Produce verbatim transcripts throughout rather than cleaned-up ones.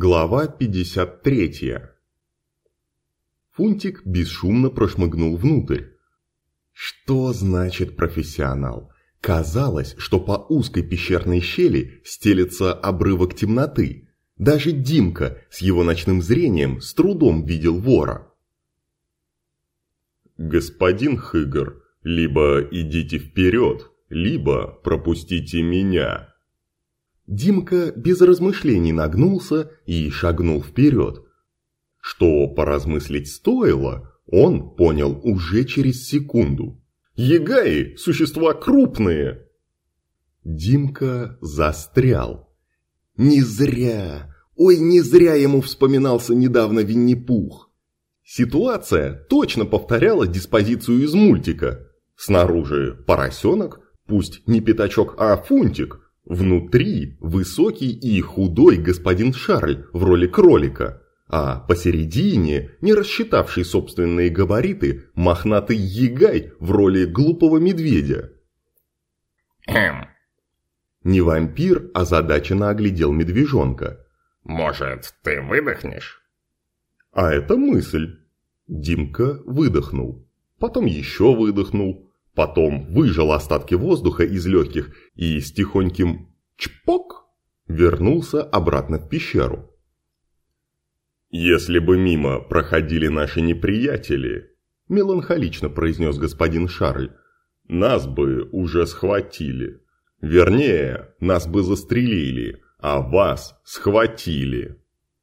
Глава пятьдесят третья. Фунтик бесшумно прошмыгнул внутрь. Что значит профессионал? Казалось, что по узкой пещерной щели стелется обрывок темноты. Даже Димка с его ночным зрением с трудом видел вора. «Господин Хыгр, либо идите вперед, либо пропустите меня». Димка без размышлений нагнулся и шагнул вперед. Что поразмыслить стоило, он понял уже через секунду. Ягаи – существа крупные. Димка застрял. Не зря, ой, не зря ему вспоминался недавно Винни-Пух. Ситуация точно повторяла диспозицию из мультика. Снаружи поросенок, пусть не пятачок, а фунтик. Внутри высокий и худой господин Шарль в роли кролика, а посередине, не рассчитавший собственные габариты, мохнатый ягай в роли глупого медведя. Хм. Не вампир, а озадаченно оглядел медвежонка. Может, ты выдохнешь? А это мысль. Димка выдохнул, потом еще выдохнул. Потом выжал остатки воздуха из легких и с тихоньким «чпок» вернулся обратно в пещеру. «Если бы мимо проходили наши неприятели», – меланхолично произнес господин Шарль, – «нас бы уже схватили. Вернее, нас бы застрелили, а вас схватили».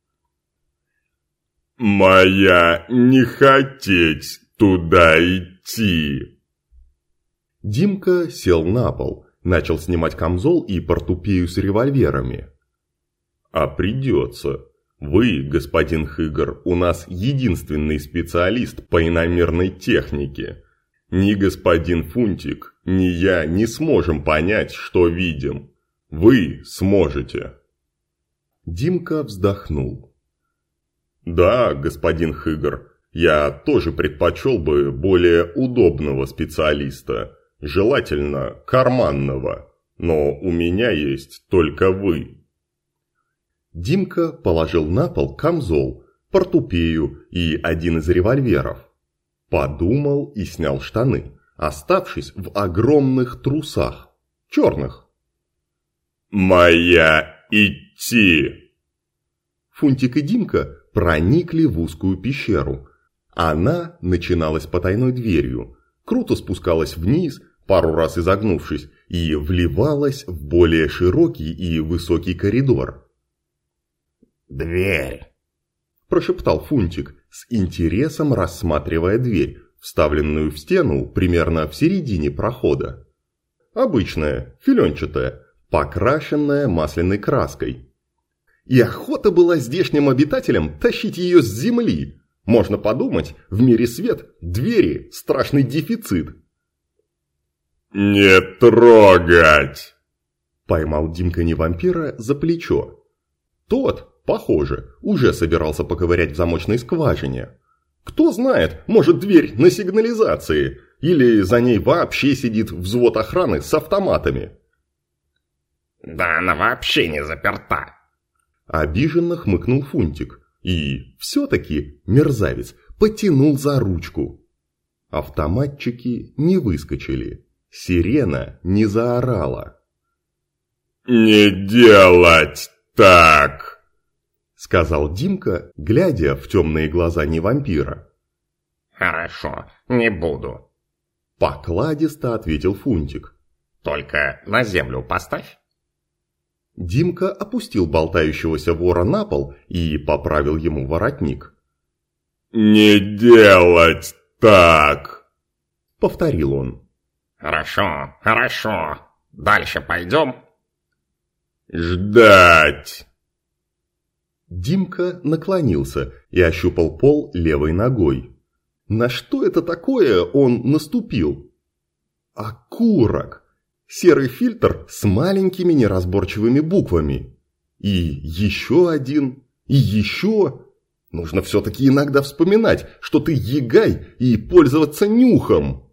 «Моя не хотеть туда идти». Димка сел на пол, начал снимать камзол и портупею с револьверами. «А придется. Вы, господин Хыгр, у нас единственный специалист по иномерной технике. Ни господин Фунтик, ни я не сможем понять, что видим. Вы сможете». Димка вздохнул. «Да, господин Хыгр, я тоже предпочел бы более удобного специалиста. Желательно карманного, но у меня есть только вы». Димка положил на пол камзол, портупею и один из револьверов. Подумал и снял штаны, оставшись в огромных трусах, черных. «Моя идти!» Фунтик и Димка проникли в узкую пещеру. Она начиналась потайной дверью, круто спускалась вниз, пару раз изогнувшись, и вливалась в более широкий и высокий коридор. «Дверь!» – прошептал Фунтик, с интересом рассматривая дверь, вставленную в стену примерно в середине прохода. Обычная, филенчатая, покрашенная масляной краской. И охота была здешним обитателям тащить ее с земли. Можно подумать, в мире свет двери – страшный дефицит. «Не трогать!» – поймал Димка не вампира за плечо. Тот, похоже, уже собирался поковырять в замочной скважине. Кто знает, может, дверь на сигнализации, или за ней вообще сидит взвод охраны с автоматами. «Да она вообще не заперта!» Обиженно хмыкнул Фунтик и, все-таки, мерзавец, потянул за ручку. Автоматчики не выскочили, сирена не заорала. «Не делать так!» – сказал Димка, глядя в темные глаза не вампира. «Хорошо, не буду», – покладисто ответил Фунтик. «Только на землю поставь». Димка опустил болтающегося вора на пол и поправил ему воротник. «Не делать так!» – повторил он. «Хорошо, хорошо. Дальше пойдем?» «Ждать!» Димка наклонился и ощупал пол левой ногой. На что это такое он наступил? Окурок! Серый фильтр с маленькими неразборчивыми буквами. И еще один, и еще. Нужно все-таки иногда вспоминать, что ты ягай, и пользоваться нюхом.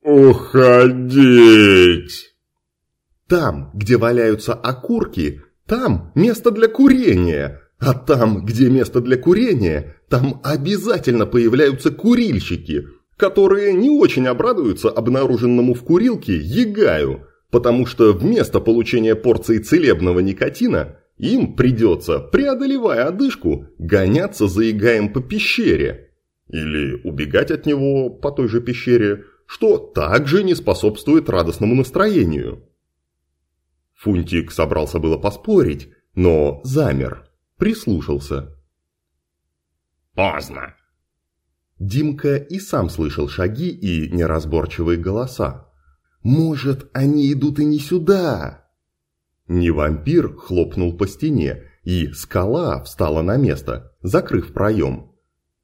«Уходить!» Там, где валяются окурки, Там место для курения, а там, где место для курения, там обязательно появляются курильщики, которые не очень обрадуются обнаруженному в курилке ягаю, потому что вместо получения порции целебного никотина им придется, преодолевая одышку, гоняться за ягаем по пещере. Или убегать от него по той же пещере, что также не способствует радостному настроению. Фунтик собрался было поспорить, но замер, прислушался. Поздно. Димка и сам слышал шаги и неразборчивые голоса. «Может, они идут и не сюда?» Не вампир хлопнул по стене, и скала встала на место, закрыв проем.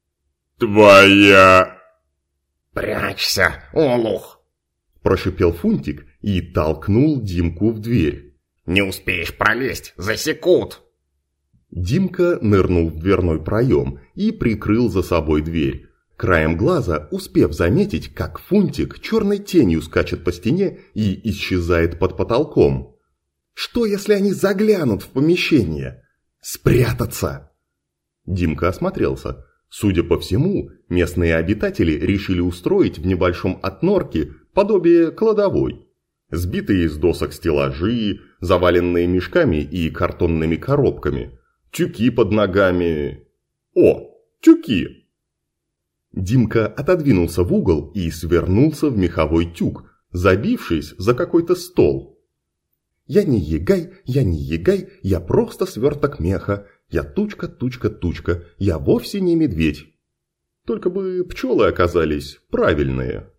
«Твоя...» «Прячься, олух!» Прошипел Фунтик и толкнул Димку в дверь. «Не успеешь пролезть, засекут!» Димка нырнул в дверной проем и прикрыл за собой дверь, краем глаза успев заметить, как Фунтик черной тенью скачет по стене и исчезает под потолком. Что, если они заглянут в помещение? Спрятаться! Димка осмотрелся. Судя по всему, местные обитатели решили устроить в небольшом отнорке подобие кладовой. Сбитые из досок стеллажи, заваленные мешками и картонными коробками, тюки под ногами. О, тюки! Димка отодвинулся в угол и свернулся в меховой тюк, забившись за какой-то стол. «Я не ягай, я не ягай, я просто сверток меха. Я тучка, тучка, тучка, я вовсе не медведь». Только бы пчелы оказались правильные.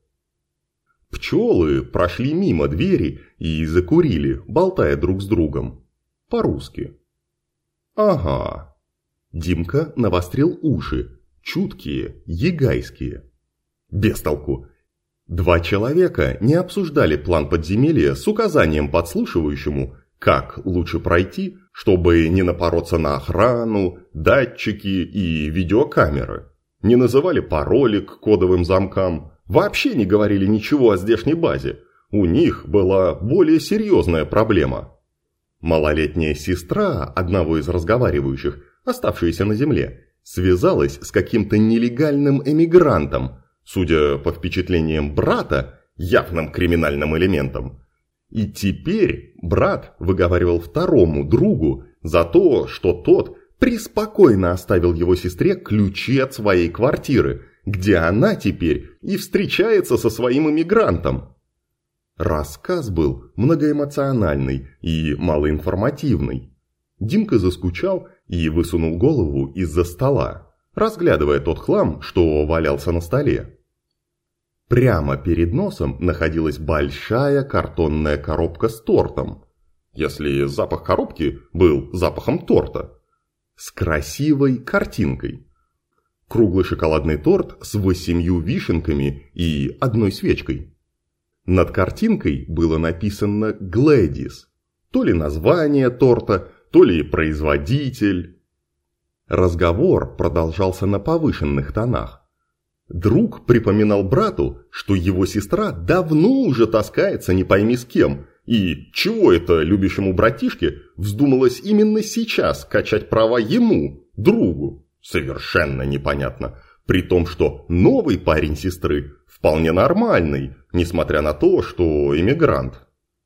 Пчелы прошли мимо двери и закурили, болтая друг с другом. По-русски. Ага. Димка навострил уши. Чуткие, ягайские. Бестолку. Два человека не обсуждали план подземелья с указанием подслушивающему, как лучше пройти, чтобы не напороться на охрану, датчики и видеокамеры. Не называли пароли к кодовым замкам, вообще не говорили ничего о здешней базе. У них была более серьезная проблема. Малолетняя сестра одного из разговаривающих, оставшаяся на земле, связалась с каким-то нелегальным эмигрантом, судя по впечатлениям брата, явным криминальным элементом. И теперь брат выговаривал второму другу за то, что тот преспокойно оставил его сестре ключи от своей квартиры, где она теперь и встречается со своим эмигрантом. Рассказ был многоэмоциональный и малоинформативный. Димка заскучал и высунул голову из-за стола, разглядывая тот хлам, что валялся на столе. Прямо перед носом находилась большая картонная коробка с тортом, если запах коробки был запахом торта, с красивой картинкой. Круглый шоколадный торт с восемью вишенками и одной свечкой. Над картинкой было написано «Глэдис», то ли название торта, то ли производитель. Разговор продолжался на повышенных тонах. Друг припоминал брату, что его сестра давно уже таскается не пойми с кем, и чего это любящему братишке вздумалось именно сейчас качать права ему, другу, совершенно непонятно, при том, что новый парень сестры вполне нормальный, несмотря на то, что эмигрант.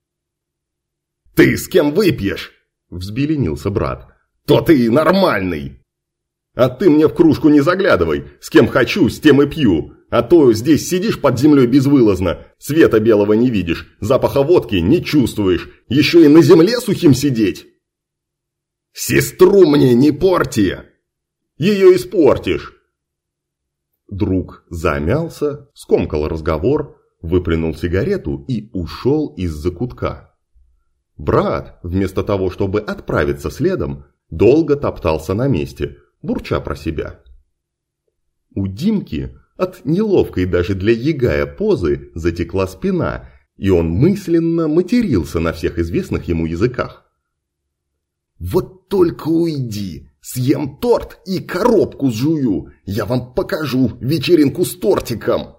«Ты с кем выпьешь?» – взбеленился брат. «То ты нормальный!» «А ты мне в кружку не заглядывай, с кем хочу, с тем и пью, а то здесь сидишь под землей безвылазно, света белого не видишь, запаха водки не чувствуешь, еще и на земле сухим сидеть!» «Сестру мне не порти! Ее испортишь!» Друг замялся, скомкал разговор, выплюнул сигарету и ушел из закутка. Брат, вместо того, чтобы отправиться следом, долго топтался на месте, бурча про себя. У Димки от неловкой даже для ягая позы затекла спина, и он мысленно матерился на всех известных ему языках. «Вот только уйди, съем торт и коробку сжую, я вам покажу вечеринку с тортиком!»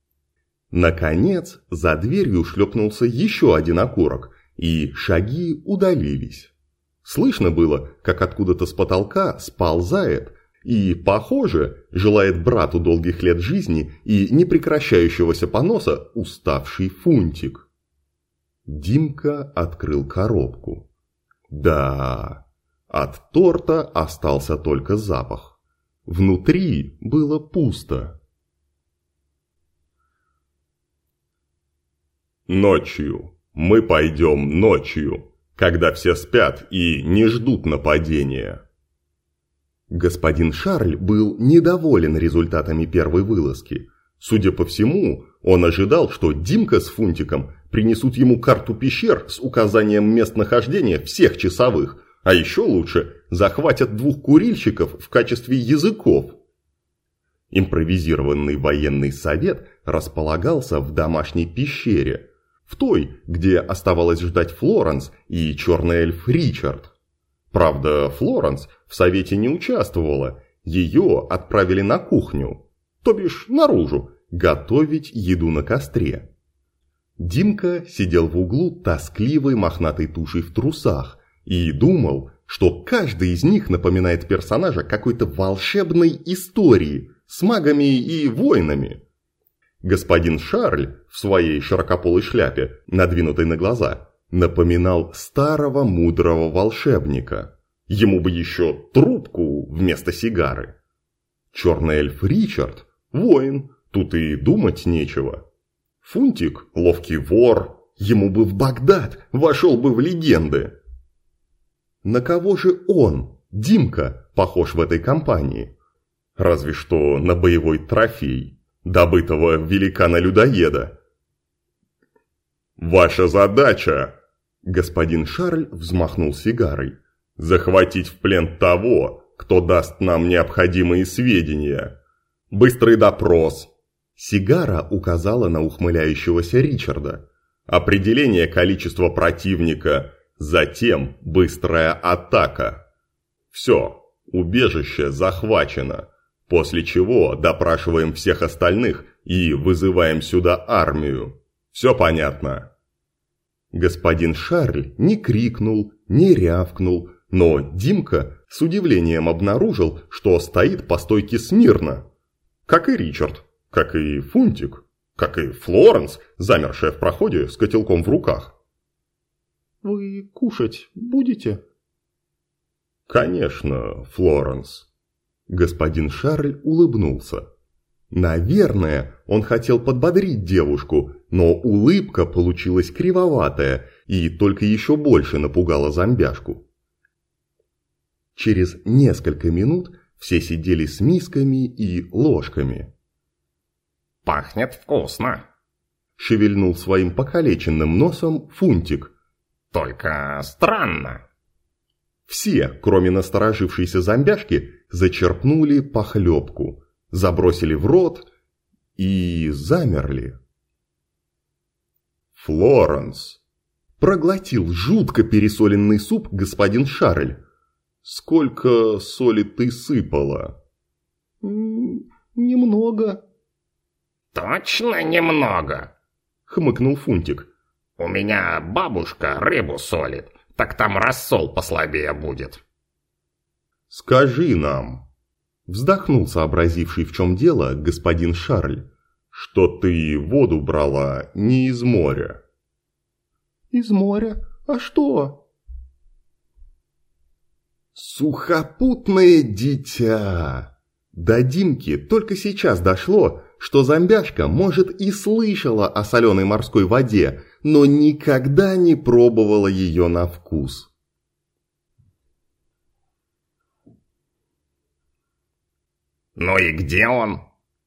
Наконец, за дверью шлепнулся еще один окурок, и шаги удалились. Слышно было, как откуда-то с потолка сползает и, похоже, желает брату долгих лет жизни и непрекращающегося поноса уставший Фунтик. Димка открыл коробку. Да, от торта остался только запах. Внутри было пусто. Ночью. Мы пойдем ночью, когда все спят и не ждут нападения. Господин Шарль был недоволен результатами первой вылазки. Судя по всему, он ожидал, что Димка с Фунтиком принесут ему карту пещер с указанием мест нахождения всех часовых, а еще лучше захватят двух курильщиков в качестве языков. Импровизированный военный совет располагался в домашней пещере, в той, где оставалось ждать Флоренс и черный эльф Ричард. Правда, Флоренс в совете не участвовала, ее отправили на кухню, то бишь наружу, готовить еду на костре. Димка сидел в углу тоскливой мохнатой тушей в трусах и думал, что каждый из них напоминает персонажа какой-то волшебной истории с магами и воинами. Господин Шарль в своей широкополой шляпе, надвинутой на глаза, напоминал старого мудрого волшебника. Ему бы еще трубку вместо сигары. Черный эльф Ричард – воин, тут и думать нечего. Фунтик – ловкий вор, ему бы в Багдад, вошел бы в легенды. На кого же он, Димка, похож в этой компании? Разве что на боевой трофей, добытого великана-людоеда. «Ваша задача!» – господин Шарль взмахнул сигарой. «Захватить в плен того, кто даст нам необходимые сведения. Быстрый допрос». Сигара указала на ухмыляющегося Ричарда. Определение количества противника, затем быстрая атака. Все, убежище захвачено, после чего допрашиваем всех остальных и вызываем сюда армию. Все понятно? Господин Шарль не крикнул, не рявкнул, но Димка с удивлением обнаружил, что стоит по стойке смирно. Как и Ричард, как и Фунтик, как и Флоренс, замершая в проходе с котелком в руках. «Вы кушать будете?» «Конечно, Флоренс». Господин Шарль улыбнулся. Наверное, он хотел подбодрить девушку, но улыбка получилась кривоватая и только еще больше напугала зомбяшку. Через несколько минут все сидели с мисками и ложками. «Пахнет вкусно», — шевельнул своим покалеченным носом Фунтик. «Только странно». Все, кроме насторожившейся зомбяшки, зачерпнули похлебку, забросили в рот и замерли. «Флоренс!» – проглотил жутко пересоленный суп господин Шарль. «Сколько соли ты сыпала?» «Немного». «Точно немного?» – хмыкнул Фунтик. «У меня бабушка рыбу солит, так там рассол послабее будет». «Скажи нам», – вздохнул сообразивший, в чем дело, господин Шарль, «что ты воду брала не из моря». «Из моря? А что?» «Сухопутное дитя!» До Димки только сейчас дошло, что зомбяшка, может, и слышала о соленой морской воде, но никогда не пробовала ее на вкус. «Ну и где он?»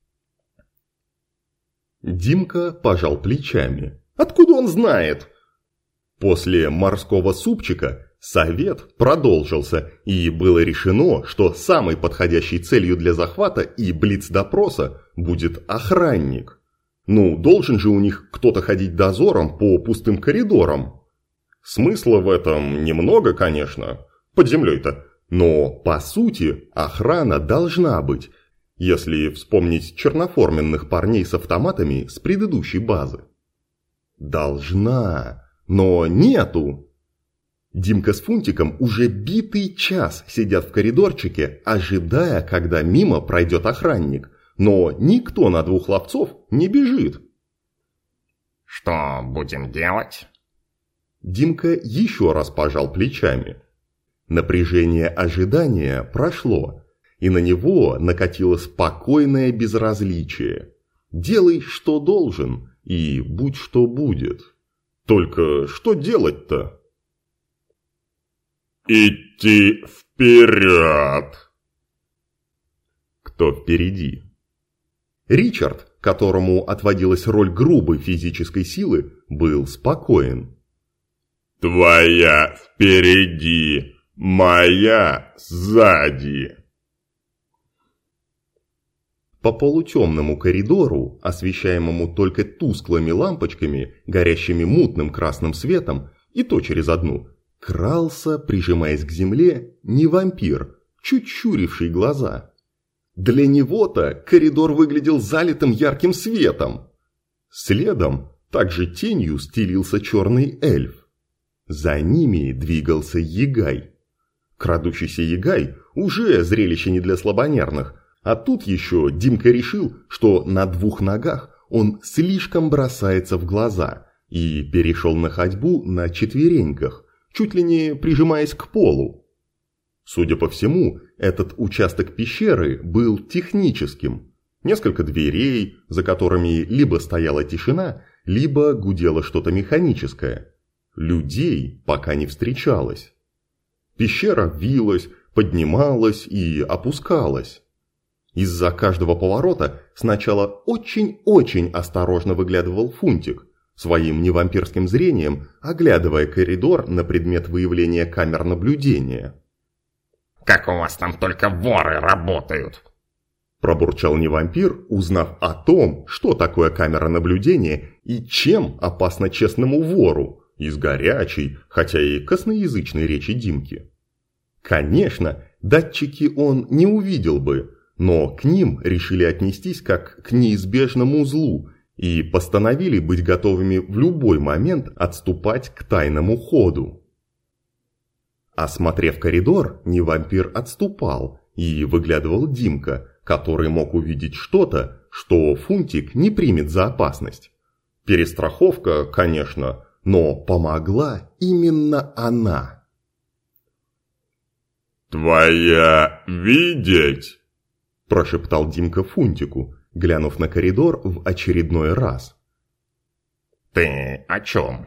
Димка пожал плечами. «Откуда он знает?» После морского супчика совет продолжился, и было решено, что самой подходящей целью для захвата и блиц-допроса будет охранник. Ну, должен же у них кто-то ходить дозором по пустым коридорам. Смысла в этом немного, конечно, под землей-то, но, по сути, охрана должна быть, если вспомнить черноформенных парней с автоматами с предыдущей базы. Должна, но нету. Димка с Фунтиком уже битый час сидят в коридорчике, ожидая, когда мимо пройдет охранник. Но никто на двух ловцов не бежит. «Что будем делать?» Димка еще раз пожал плечами. Напряжение ожидания прошло, и на него накатило спокойное безразличие. Делай, что должен, и будь, что будет. Только что делать-то? «Идти вперед!» Кто впереди? Ричард, которому отводилась роль грубой физической силы, был спокоен. «Твоя впереди, моя сзади!» По полутемному коридору, освещаемому только тусклыми лампочками, горящими мутным красным светом, и то через одну, крался, прижимаясь к земле, не вампир, чуть щуривший глаза. Для него-то коридор выглядел залитым ярким светом. Следом, также тенью, стелился черный эльф. За ними двигался Ягай. Крадущийся Ягай уже зрелище не для слабонервных, а тут еще Димка решил, что на двух ногах он слишком бросается в глаза и перешел на ходьбу на четвереньках, чуть ли не прижимаясь к полу. Судя по всему, этот участок пещеры был техническим. Несколько дверей, за которыми либо стояла тишина, либо гудело что-то механическое. Людей пока не встречалось. Пещера вилась, поднималась и опускалась. Из-за каждого поворота сначала очень-очень осторожно выглядывал Фунтик, своим невампирским зрением оглядывая коридор на предмет выявления камер наблюдения. «Как у вас там только воры работают?» Пробурчал невампир, узнав о том, что такое камера наблюдения и чем опасно честному вору, из горячей, хотя и косноязычной речи Димки. Конечно, датчики он не увидел бы, но к ним решили отнестись как к неизбежному злу и постановили быть готовыми в любой момент отступать к тайному ходу. Осмотрев коридор, невампир отступал, и выглядывал Димка, который мог увидеть что-то, что Фунтик не примет за опасность. Перестраховка, конечно, но помогла именно она. «Твоя видеть!» – прошептал Димка Фунтику, глянув на коридор в очередной раз. «Ты о чем?»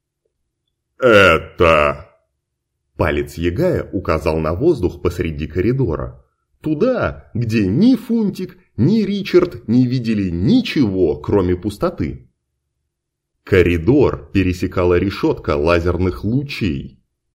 «Это...» Палец Ягая указал на воздух посреди коридора. Туда, где ни Фунтик, ни Ричард не видели ничего, кроме пустоты. Коридор пересекала решетка лазерных лучей.